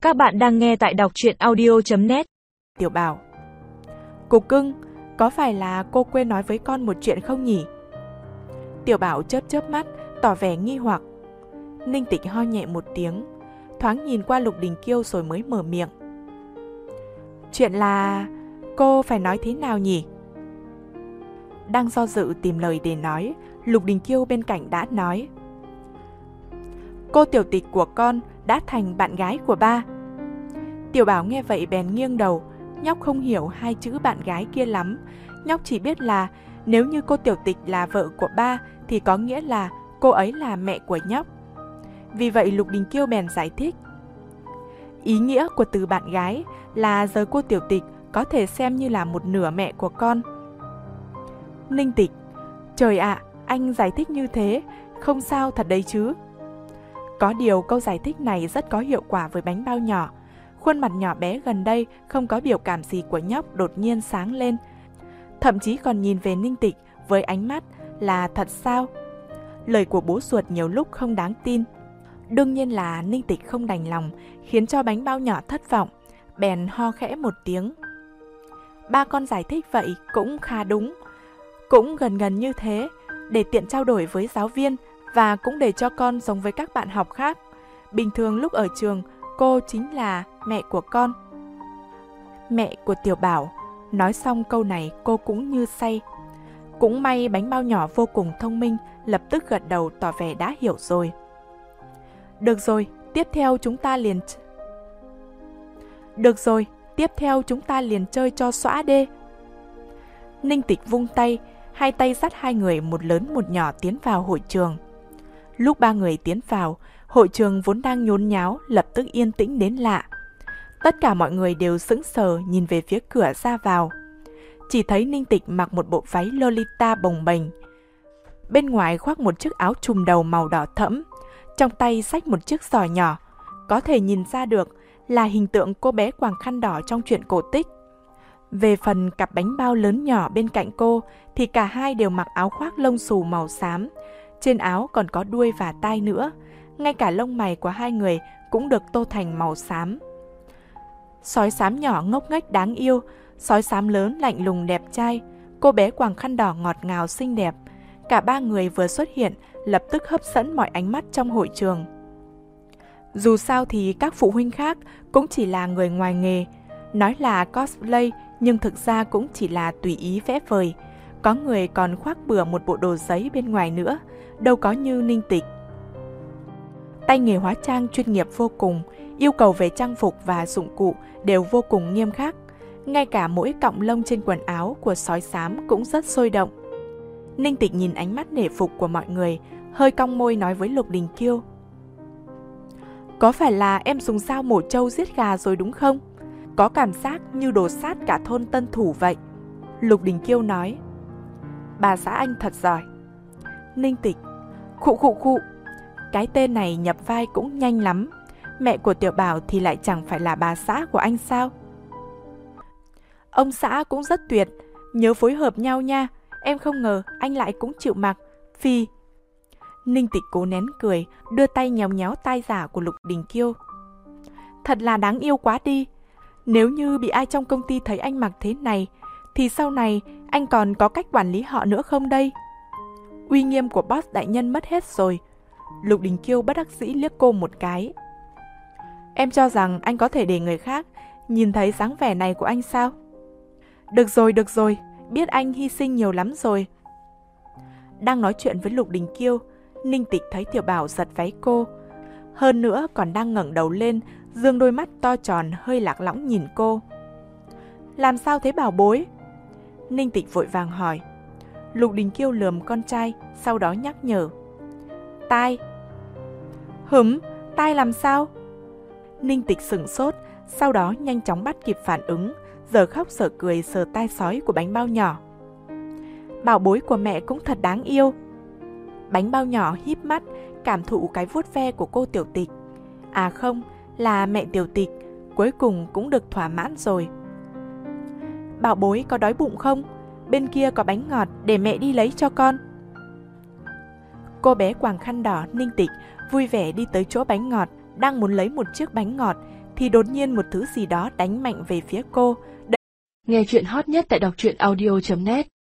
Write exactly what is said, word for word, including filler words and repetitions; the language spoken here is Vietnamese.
Các bạn đang nghe tại đọc truyện audio chấm net. Tiểu Bảo: Cục cưng, có phải là cô quên nói với con một chuyện không nhỉ? Tiểu Bảo chớp chớp mắt, tỏ vẻ nghi hoặc. Ninh Tịch ho nhẹ một tiếng, thoáng nhìn qua Lục Đình Kiêu rồi mới mở miệng. Chuyện là... cô phải nói thế nào nhỉ? Đang do dự tìm lời để nói, Lục Đình Kiêu bên cạnh đã nói: Cô tiểu tịch của con đã thành bạn gái của ba. Tiểu Bảo nghe vậy bèn nghiêng đầu. Nhóc không hiểu hai chữ bạn gái kia lắm. Nhóc chỉ biết là nếu như cô tiểu tịch là vợ của ba thì có nghĩa là cô ấy là mẹ của nhóc. Vì vậy Lục Đình Kiêu bèn giải thích: Ý nghĩa của từ bạn gái là giờ cô tiểu tịch có thể xem như là một nửa mẹ của con. Ninh Tịch: Trời ạ, à, anh giải thích như thế, không sao thật đấy chứ. Có điều câu giải thích này rất có hiệu quả với bánh bao nhỏ. Khuôn mặt nhỏ bé gần đây không có biểu cảm gì của nhóc đột nhiên sáng lên. Thậm chí còn nhìn về Ninh Tịch với ánh mắt là thật sao? Lời của bố ruột nhiều lúc không đáng tin. Đương nhiên là Ninh Tịch không đành lòng, khiến cho bánh bao nhỏ thất vọng, bèn ho khẽ một tiếng. Ba con giải thích vậy cũng khá đúng, cũng gần gần như thế, để tiện trao đổi với giáo viên và cũng để cho con giống với các bạn học khác. Bình thường lúc ở trường, cô chính là mẹ của con. Mẹ của Tiểu Bảo. Nói xong câu này cô cũng như say. Cũng may bánh bao nhỏ vô cùng thông minh, lập tức gật đầu tỏ vẻ đã hiểu rồi. Được rồi, tiếp theo chúng ta liền... Được rồi, tiếp theo chúng ta liền chơi cho xõa đê. Ninh Tịch vung tay, hai tay dắt hai người một lớn một nhỏ tiến vào hội trường. Lúc ba người tiến vào, hội trường vốn đang nhốn nháo lập tức yên tĩnh đến lạ. Tất cả mọi người đều sững sờ nhìn về phía cửa ra vào. Chỉ thấy Ninh Tịch mặc một bộ váy Lolita bồng bềnh, bên ngoài khoác một chiếc áo trùm đầu màu đỏ thẫm, trong tay xách một chiếc giỏ nhỏ, có thể nhìn ra được là hình tượng cô bé quàng khăn đỏ trong truyện cổ tích. Về phần cặp bánh bao lớn nhỏ bên cạnh cô thì cả hai đều mặc áo khoác lông xù màu xám, trên áo còn có đuôi và tai nữa, ngay cả lông mày của hai người cũng được tô thành màu xám. Sói xám nhỏ ngốc nghếch đáng yêu, sói xám lớn lạnh lùng đẹp trai, cô bé quàng khăn đỏ ngọt ngào xinh đẹp. Cả ba người vừa xuất hiện lập tức hấp dẫn mọi ánh mắt trong hội trường. Dù sao thì các phụ huynh khác cũng chỉ là người ngoài nghề, nói là cosplay nhưng thực ra cũng chỉ là tùy ý vẽ vời. Có người còn khoác bừa một bộ đồ giấy bên ngoài nữa, đâu có như Ninh Tịch. Tay nghề hóa trang chuyên nghiệp vô cùng, yêu cầu về trang phục và dụng cụ đều vô cùng nghiêm khắc. Ngay cả mỗi cọng lông trên quần áo của sói xám cũng rất sôi động. Ninh Tịch nhìn ánh mắt nể phục của mọi người, hơi cong môi nói với Lục Đình Kiêu: Có phải là em dùng dao mổ trâu giết gà rồi đúng không? Có cảm giác như đồ sát cả thôn Tân Thủ vậy. Lục Đình Kiêu nói: Bà xã anh thật giỏi. Ninh Tịch: Khụ khụ khụ, cái tên này nhập vai cũng nhanh lắm. Mẹ của Tiểu Bảo thì lại chẳng phải là bà xã của anh sao? Ông xã cũng rất tuyệt, nhớ phối hợp nhau nha. Em không ngờ anh lại cũng chịu mặc. Phi. Ninh Tịch cố nén cười, đưa tay nhéo nhéo tai giả của Lục Đình Kiêu. Thật là đáng yêu quá đi. Nếu như bị ai trong công ty thấy anh mặc thế này thì sau này anh còn có cách quản lý họ nữa không đây? Uy nghiêm của boss đại nhân mất hết rồi. Lục Đình Kiêu bất đắc dĩ liếc cô một cái. Em cho rằng anh có thể để người khác nhìn thấy dáng vẻ này của anh sao? Được rồi, được rồi, biết anh hy sinh nhiều lắm rồi. Đang nói chuyện với Lục Đình Kiêu, Ninh Tịch thấy Tiểu Bảo giật váy cô. Hơn nữa còn đang ngẩng đầu lên, dương đôi mắt to tròn hơi lạc lõng nhìn cô. Làm sao thế Bảo bối? Ninh Tịch vội vàng hỏi. Lục Đình Kiêu lườm con trai, sau đó nhắc nhở. Tai. Hửm, tai làm sao? Ninh Tịch sửng sốt, sau đó nhanh chóng bắt kịp phản ứng, giờ khóc giờ cười sờ tai sói của bánh bao nhỏ. Bảo bối của mẹ cũng thật đáng yêu. Bánh bao nhỏ híp mắt, cảm thụ cái vuốt ve của cô Tiểu Tịch. À không, là mẹ Tiểu Tịch, cuối cùng cũng được thỏa mãn rồi. Bảo bối có đói bụng không? Bên kia có bánh ngọt để mẹ đi lấy cho con. Cô bé quàng khăn đỏ Ninh Tịch vui vẻ đi tới chỗ bánh ngọt, đang muốn lấy một chiếc bánh ngọt thì đột nhiên một thứ gì đó đánh mạnh về phía cô. Nghe chuyện hot nhất tại đọc truyện audio chấm net